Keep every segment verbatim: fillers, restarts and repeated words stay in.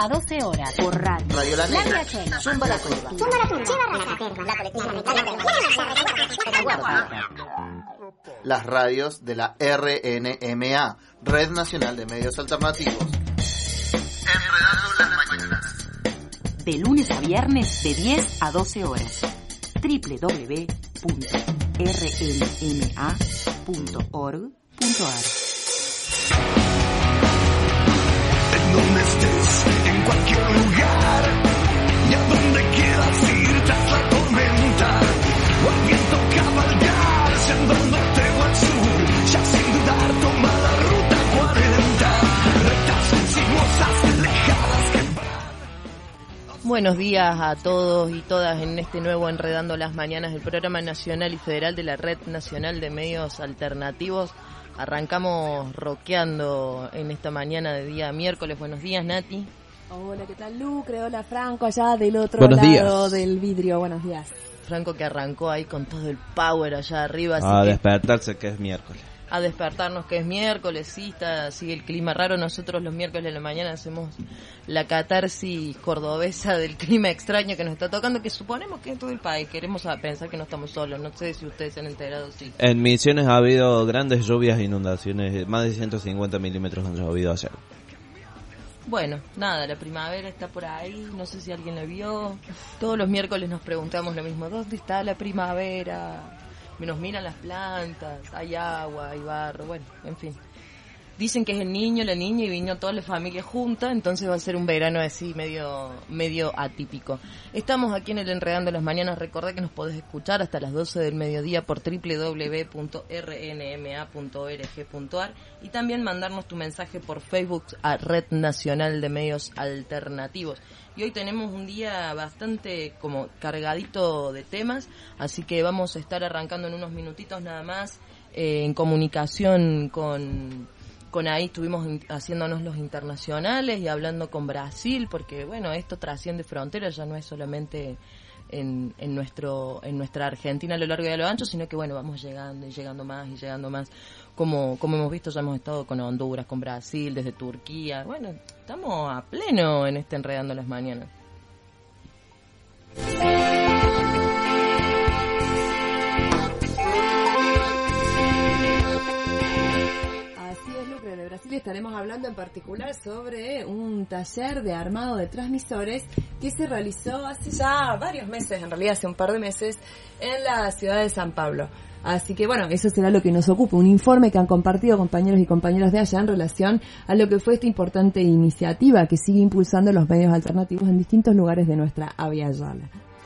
A doce horas. Por radio. Radio La Negra. Zumba la Curva. Zumba la Curva. La Caterva. La Colectiva. Las radios de la R N M A, Red Nacional de Medios Alternativos. Enredando las mañanas. De lunes a viernes de diez a doce horas. doble u doble u doble u punto r n m a punto org punto a r. En donde estés, en cualquier lugar, y a donde quieras ir tras la tormenta, o al viento cabalgar, si andándote o al sur, ya sin dudar toma la ruta cuarenta, rectas sinuosas, alejadas que van. Buenos días a todos y todas en este nuevo Enredando las Mañanas del Programa Nacional y Federal de la Red Nacional de Medios Alternativos. Arrancamos rockeando en esta mañana de día miércoles. Buenos días, Nati. Hola, ¿qué tal, Lucre? Hola, Franco, allá del otro Buenos lado días. del vidrio. Buenos días. Franco que arrancó ahí con todo el power allá arriba. Así A que despertarse que es miércoles. a despertarnos que es miércoles, sí, está, sigue el clima raro. Nosotros los miércoles de la mañana hacemos la catarsis cordobesa del clima extraño que nos está tocando, que suponemos que es todo el país. Queremos pensar que no estamos solos. No sé si ustedes se han enterado, sí. En Misiones ha habido grandes lluvias e inundaciones, más de ciento cincuenta milímetros han llovido ayer. Bueno, nada, la primavera está por ahí, no sé si alguien la vio. Todos los miércoles nos preguntamos lo mismo, ¿dónde está la primavera? Nos miran las plantas, hay agua, hay barro, bueno, en fin. Dicen que es el niño, la niña y vino toda la familia junta, entonces va a ser un verano así medio medio atípico. Estamos aquí en el Enredando las Mañanas. Recordá que nos podés escuchar hasta las doce del mediodía por doble u doble u doble u punto r n m a punto org punto a r y también mandarnos tu mensaje por Facebook a Red Nacional de Medios Alternativos. Y hoy tenemos un día bastante como cargadito de temas, así que vamos a estar arrancando en unos minutitos nada más eh, en comunicación con... Con ahí estuvimos in- haciéndonos los internacionales y hablando con Brasil, porque bueno, esto trasciende fronteras, ya no es solamente en, en nuestro en nuestra Argentina a lo largo y a lo ancho, sino que bueno, vamos llegando y llegando más y llegando más. Como como hemos visto, ya hemos estado con Honduras, con Brasil, desde Turquía. Bueno, estamos a pleno en este Enredando las Mañanas. De Brasil estaremos hablando en particular sobre un taller de armado de transmisores que se realizó hace ya varios meses, en realidad hace un par de meses, en la ciudad de San Pablo. Así que bueno, eso será lo que nos ocupa, un informe que han compartido compañeros y compañeras de allá en relación a lo que fue esta importante iniciativa que sigue impulsando los medios alternativos en distintos lugares de nuestra Abya Yala.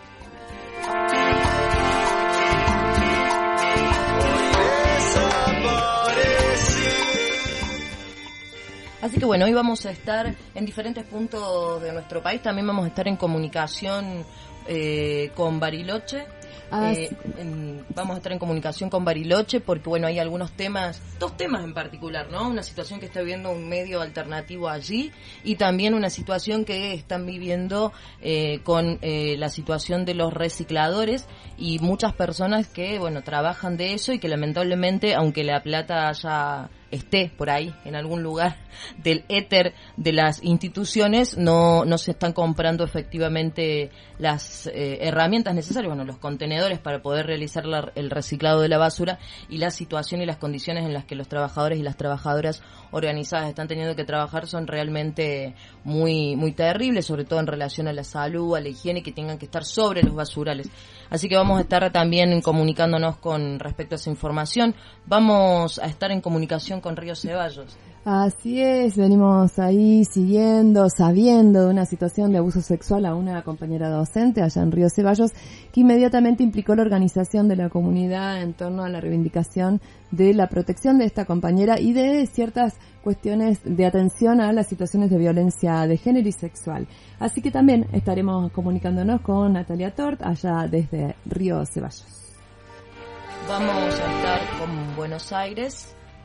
Así que bueno, hoy vamos a estar en diferentes puntos de nuestro país. También vamos a estar en comunicación eh, con Bariloche. Ah, eh, sí. en, vamos a estar en comunicación con Bariloche porque bueno, hay algunos temas, dos temas en particular, ¿no? Una situación que está viviendo un medio alternativo allí y también una situación que están viviendo eh, con eh, la situación de los recicladores y muchas personas que bueno, trabajan de eso y que lamentablemente, aunque la plata haya esté por ahí en algún lugar del éter de las instituciones, no no se están comprando efectivamente las eh, herramientas necesarias, bueno, los contenedores para poder realizar la, el reciclado de la basura, y la situación y las condiciones en las que los trabajadores y las trabajadoras organizadas están teniendo que trabajar son realmente muy muy terribles, sobre todo en relación a la salud, a la higiene, que tengan que estar sobre los basurales. Así que vamos a estar también comunicándonos con respecto a esa información. Vamos a estar en comunicación con Río Ceballos. Así es, venimos ahí siguiendo, sabiendo de una situación de abuso sexual a una compañera docente allá en Río Ceballos, que inmediatamente implicó la organización de la comunidad en torno a la reivindicación de la protección de esta compañera y de ciertas cuestiones de atención a las situaciones de violencia de género y sexual. Así que también estaremos comunicándonos con Natalia Tort allá desde Río Ceballos. Vamos a estar con Buenos Aires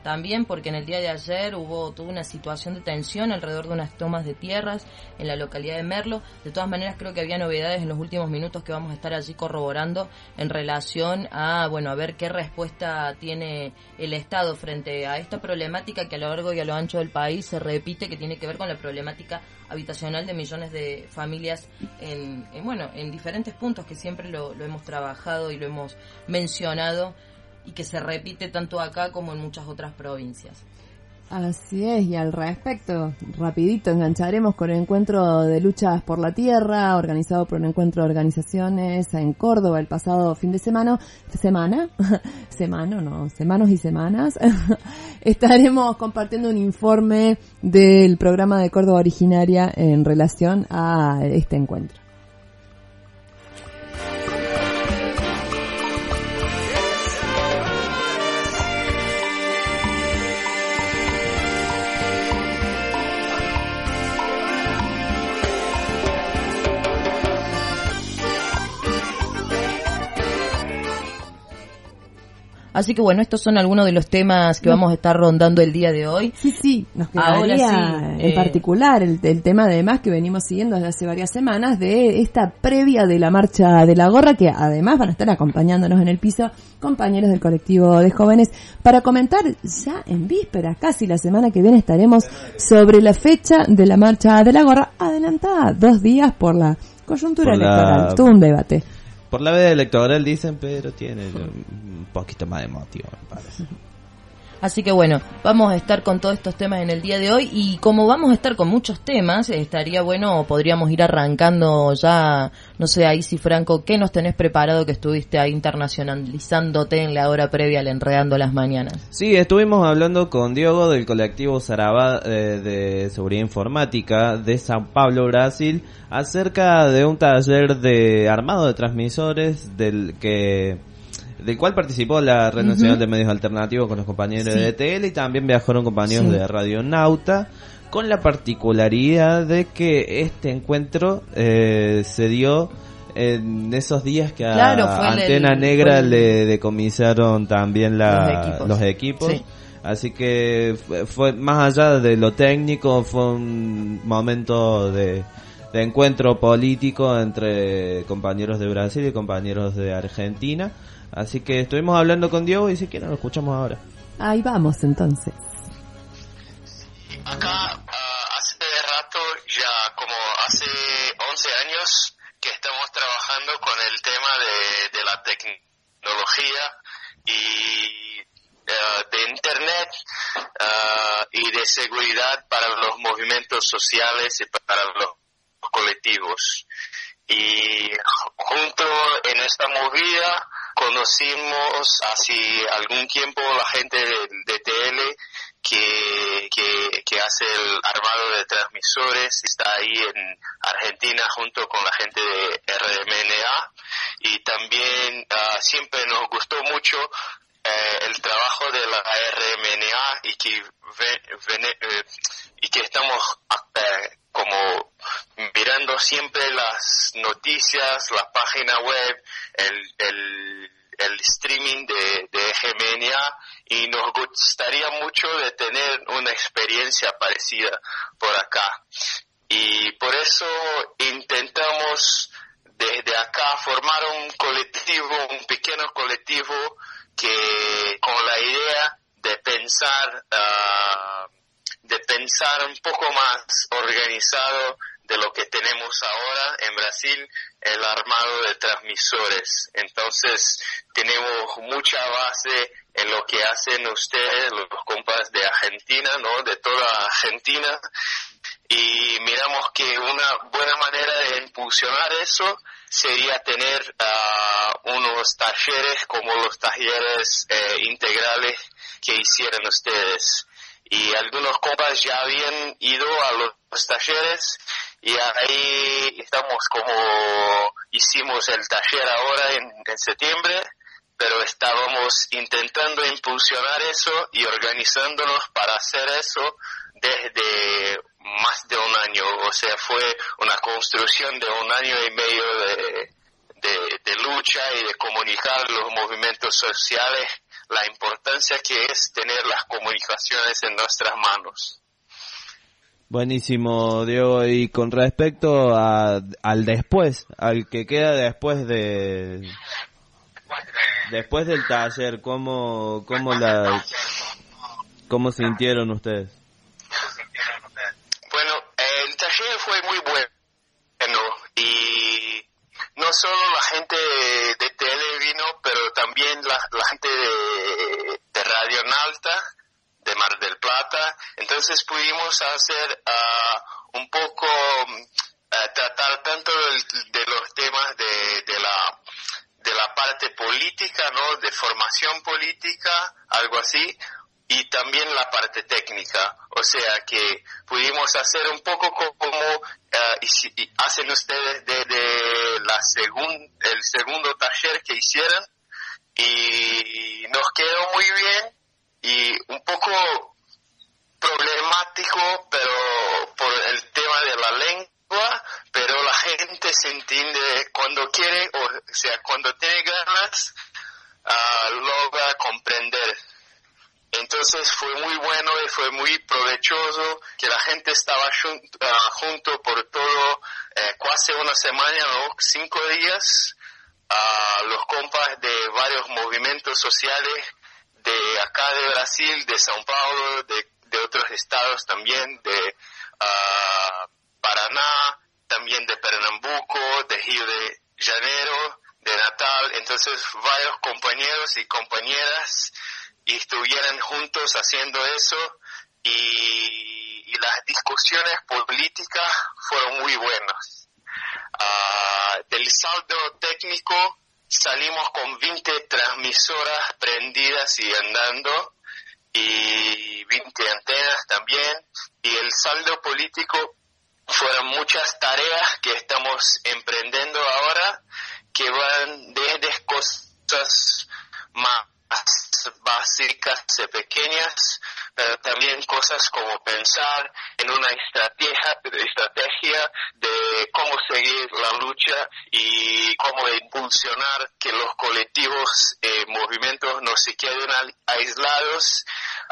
también porque en el día de ayer hubo toda una situación de tensión alrededor de unas tomas de tierras en la localidad de Merlo. De todas maneras, creo que había novedades en los últimos minutos que vamos a estar allí corroborando en relación a, bueno, a ver qué respuesta tiene el Estado frente a esta problemática que a lo largo y a lo ancho del país se repite, que tiene que ver con la problemática habitacional de millones de familias en, en bueno, en diferentes puntos que siempre lo, lo hemos trabajado y lo hemos mencionado, y que se repite tanto acá como en muchas otras provincias. Así es, y al respecto, rapidito engancharemos con el encuentro de luchas por la tierra, organizado por un encuentro de organizaciones en Córdoba el pasado fin de semana, semana, semana, no, semanas y semanas. Estaremos compartiendo un informe del programa de Córdoba Originaria en relación a este encuentro. Así que bueno, estos son algunos de los temas que vamos a estar rondando el día de hoy. Sí, sí, nos quedaría Ahora sí, en eh... particular el, el tema además que venimos siguiendo desde hace varias semanas de esta previa de la marcha de la gorra, que además van a estar acompañándonos en el piso compañeros del colectivo de jóvenes para comentar ya en vísperas, casi la semana que viene estaremos sobre la fecha de la marcha de la gorra, adelantada dos días por la coyuntura por electoral, la... todo un debate. Por la veda electoral dicen, pero tiene un poquito más de motivo, me parece. Así que bueno, vamos a estar con todos estos temas en el día de hoy, y como vamos a estar con muchos temas, estaría bueno, podríamos ir arrancando ya, no sé, ahí si Franco, ¿qué nos tenés preparado que estuviste ahí internacionalizándote en la hora previa al Enredando las Mañanas? Sí, estuvimos hablando con Diogo del colectivo Sarabá eh, de Seguridad Informática de Sao Paulo, Brasil, acerca de un taller de armado de transmisores del que... del cual participó la Red Nacional uh-huh. de Medios Alternativos con los compañeros sí. de D T L, y también viajaron compañeros sí. de Radio Nauta, con la particularidad de que este encuentro eh, se dio en esos días que a claro, Antena el, Negra el, le decomisaron también la, los equipos, los equipos. Sí. Así que fue, fue más allá de lo técnico, fue un momento de de encuentro político entre compañeros de Brasil y compañeros de Argentina. Así que estuvimos hablando con Diego y si quieren lo escuchamos ahora. Ahí vamos entonces. Acá uh, hace rato, ya como hace once años que estamos trabajando con el tema de, de la tecnología y uh, de internet uh, y de seguridad para los movimientos sociales y para los colectivos. Y junto en esta movida conocimos hace algún tiempo la gente de D T L que, que, que hace el armado de transmisores, está ahí en Argentina junto con la gente de R M N A, y también uh, siempre nos gustó mucho eh, el trabajo de la R M N A y que, ve, ve, eh, y que estamos eh, como mirando siempre las noticias, la página web, el, el, el streaming de, de G M N A, y nos gustaría mucho de tener una experiencia parecida por acá. Y por eso intentamos desde acá formar un colectivo, un pequeño colectivo que con la idea de pensar uh, de pensar un poco más organizado de lo que tenemos ahora en Brasil, el armado de transmisores. Entonces, tenemos mucha base en lo que hacen ustedes, los compas de Argentina, ¿no? De toda Argentina. Y miramos que una buena manera de impulsionar eso sería tener uh, unos talleres como los talleres eh, integrales que hicieron ustedes. Y algunos compas ya habían ido a los talleres y ahí estamos como hicimos el taller ahora en, en septiembre, pero estábamos intentando impulsionar eso y organizándonos para hacer eso desde más de un año. O sea, fue una construcción de un año y medio de, de, de lucha y de comunicar los movimientos sociales la importancia que es tener las comunicaciones en nuestras manos. Buenísimo, Diego. Y con respecto a, al después, al que queda después de después del taller, ¿cómo cómo la cómo sintieron ustedes? Bueno, el taller fue muy bueno y no solo la gente de tele vino, pero también la, la gente de, de Radio Nalta, de Mar del Plata. Entonces pudimos hacer uh, un poco, uh, tratar tanto de, de los temas de, de la de la parte política, ¿no? De formación política, algo así, y también la parte técnica. O sea que pudimos hacer un poco como uh, y si, y hacen ustedes de, de la segun, el segundo taller que hicieron, y nos quedó muy bien y un poco problemático, pero por el tema de la lengua, pero la gente se entiende cuando quiere, o sea, cuando tiene ganas, uh, logra comprender. Entonces fue muy bueno y fue muy provechoso que la gente estaba junto, uh, junto por todo, eh, casi una semana, ¿no? Cinco días, uh, los compas de varios movimientos sociales de acá de Brasil, de São Paulo, de, de otros estados también, de uh, Paraná, también de Pernambuco, de Río de Janeiro, de Natal. Entonces varios compañeros y compañeras y estuvieran juntos haciendo eso, y, y las discusiones políticas fueron muy buenas. Uh, del saldo técnico salimos con veinte transmisoras prendidas y andando, y veinte antenas también, y el saldo político fueron muchas tareas que estamos emprendiendo ahora, que van desde cosas más básicas y pequeñas, pero también cosas como pensar en una estrategia, estrategia de cómo seguir la lucha y cómo impulsionar que los colectivos, eh, movimientos no se queden aislados,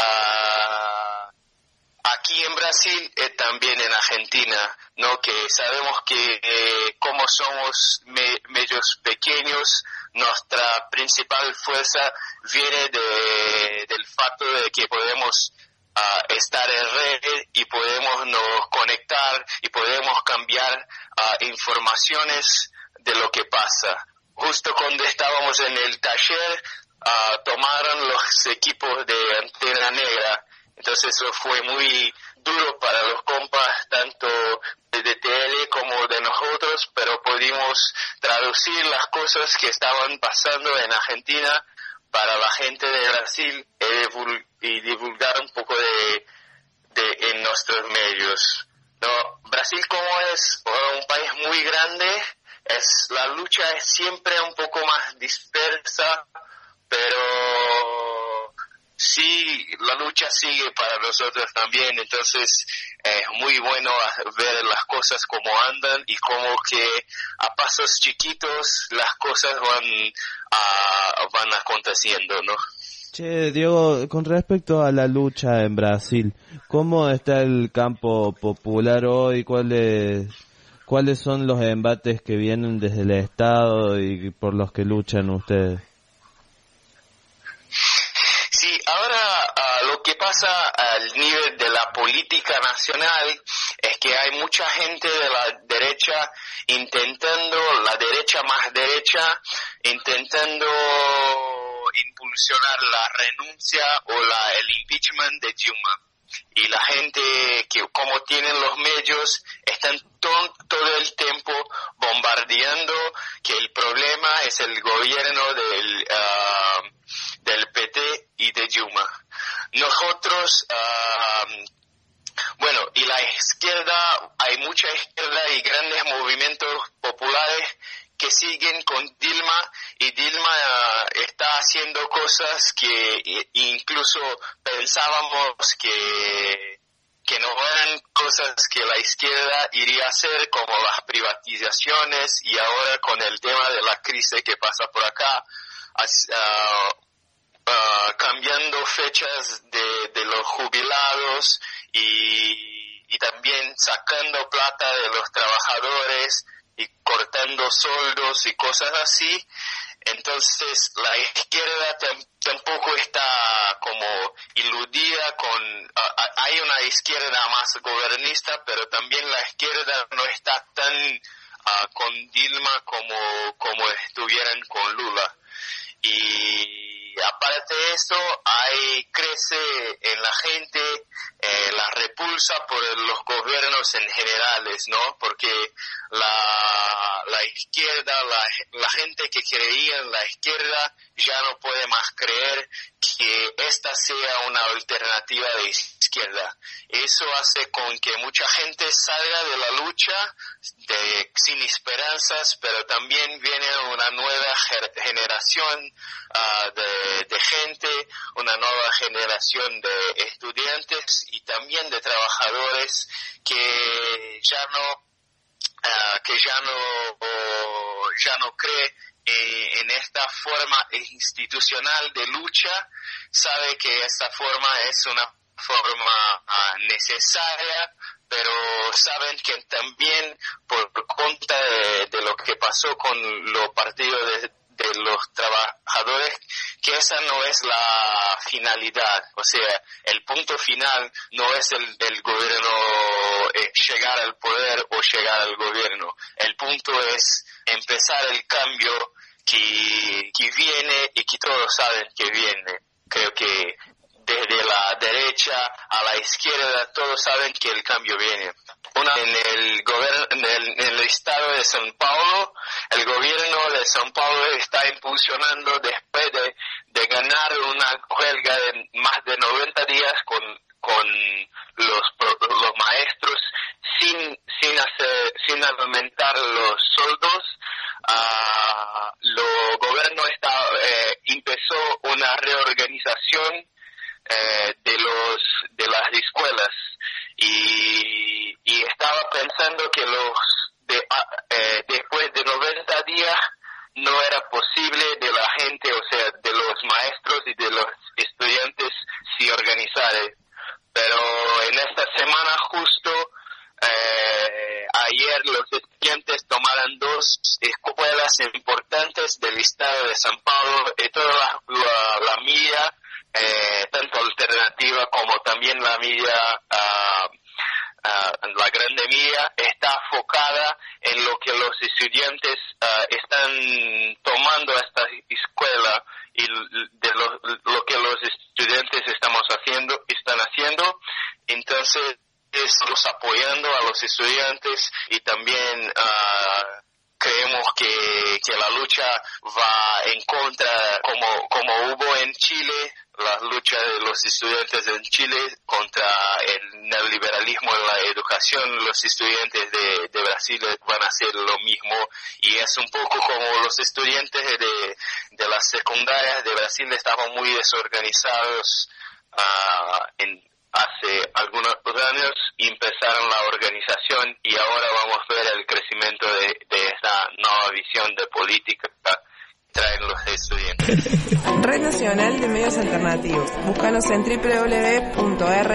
uh, aquí en Brasil, eh, también en Argentina, ¿no? Que sabemos que eh, como somos me, medios pequeños, nuestra principal fuerza viene de, del facto de que podemos uh, estar en red y podemos nos conectar y podemos cambiar uh, informaciones de lo que pasa. Justo cuando estábamos en el taller, uh, tomaron los equipos de Antena Negra. Entonces eso fue muy duro para los compas, tanto de D T L como de nosotros, pero pudimos traducir las cosas que estaban pasando en Argentina para la gente de Brasil y divulgar un poco de, de en nuestros medios. No, Brasil, como es un país muy grande, es la lucha es siempre un poco más dispersa, pero sí, la lucha sigue para nosotros también. Entonces es muy bueno ver las cosas como andan y como que a pasos chiquitos las cosas van a, van aconteciendo, ¿no? Che, Diego, con respecto a la lucha en Brasil, ¿cómo está el campo popular hoy? ¿Cuáles cuáles son los embates que vienen desde el Estado y por los que luchan ustedes? Sí, ahora uh, lo que pasa al nivel de la política nacional es que hay mucha gente de la derecha intentando, la derecha más derecha, intentando impulsionar la renuncia o la, el impeachment de Dilma. Y la gente que como tienen los medios están to- todo el tiempo bombardeando que el problema es el gobierno del, uh, del P T y de Dilma. Nosotros, uh, bueno, y la izquierda, hay mucha izquierda y grandes movimientos populares que siguen con Dilma, y Dilma uh, está haciendo cosas que incluso pensábamos que, que no eran cosas que la izquierda iría a hacer, como las privatizaciones, y ahora con el tema de la crisis que pasa por acá, uh, uh, cambiando fechas de, de los jubilados y, y también sacando plata de los trabajadores y cortando sueldos y cosas así. Entonces la izquierda tam- tampoco está como iludida con... Uh, hay una izquierda más gobernista, pero también la izquierda no está tan uh, con Dilma como, como estuvieran con Lula. Y aparte de eso, hay crece en la gente eh, la repulsa por los gobiernos en generales, ¿no? Porque la, la izquierda, la, la gente que creía en la izquierda ya no puede más creer que esta sea una alternativa de izquierda. Eso hace con que mucha gente salga de la lucha de, sin esperanzas, pero también viene una nueva ger- generación uh, de, de gente, una nueva generación de estudiantes y también de trabajadores que ya no uh, que ya no oh, ya no cree eh, en esta forma institucional de lucha, sabe que esta forma es una forma uh, necesaria, pero saben que también por cuenta de, de lo que pasó con los partidos de, de los trabajadores, que esa no es la finalidad, o sea, el punto final no es el, el gobierno eh, llegar al poder o llegar al gobierno, el punto es empezar el cambio que, que viene y que todos saben que viene. Creo que desde la derecha a la izquierda todos saben que el cambio viene. Una, en el gobierno, en el, en el estado de São Paulo, el gobierno de São Paulo está impulsionando después de, de ganar una huelga de más de noventa días con con los los maestros sin sin hacer sin aumentar los sueldos. Uh, el gobierno está eh, empezó una reorganización Eh, de los de las escuelas y, y estaba pensando que los de, eh, después de noventa días no era posible de la gente, o sea, de los maestros y de los estudiantes se organizar, pero en esta semana justo eh, ayer los estudiantes tomaron dos escuelas importantes del estado de São Paulo y toda la, la, la media Eh, tanto alternativa como también la media, uh, uh, la grande media, está enfocada en lo que los estudiantes uh, están tomando esta escuela y de lo, lo que los estudiantes estamos haciendo, están haciendo. Entonces, estamos apoyando a los estudiantes y también uh, creemos que, que la lucha va en contra, como, como hubo en Chile, la lucha de los estudiantes en Chile contra el neoliberalismo en la educación. Los estudiantes de, de Brasil van a hacer lo mismo y es un poco como los estudiantes de, de las secundarias de Brasil estaban muy desorganizados uh, en hace algunos años, empezaron la organización y ahora vamos a ver el crecimiento de, de esta nueva visión de política que traen los estudiantes. Red Nacional de Medios Alternativos. Búscanos en doble u doble u doble u punto r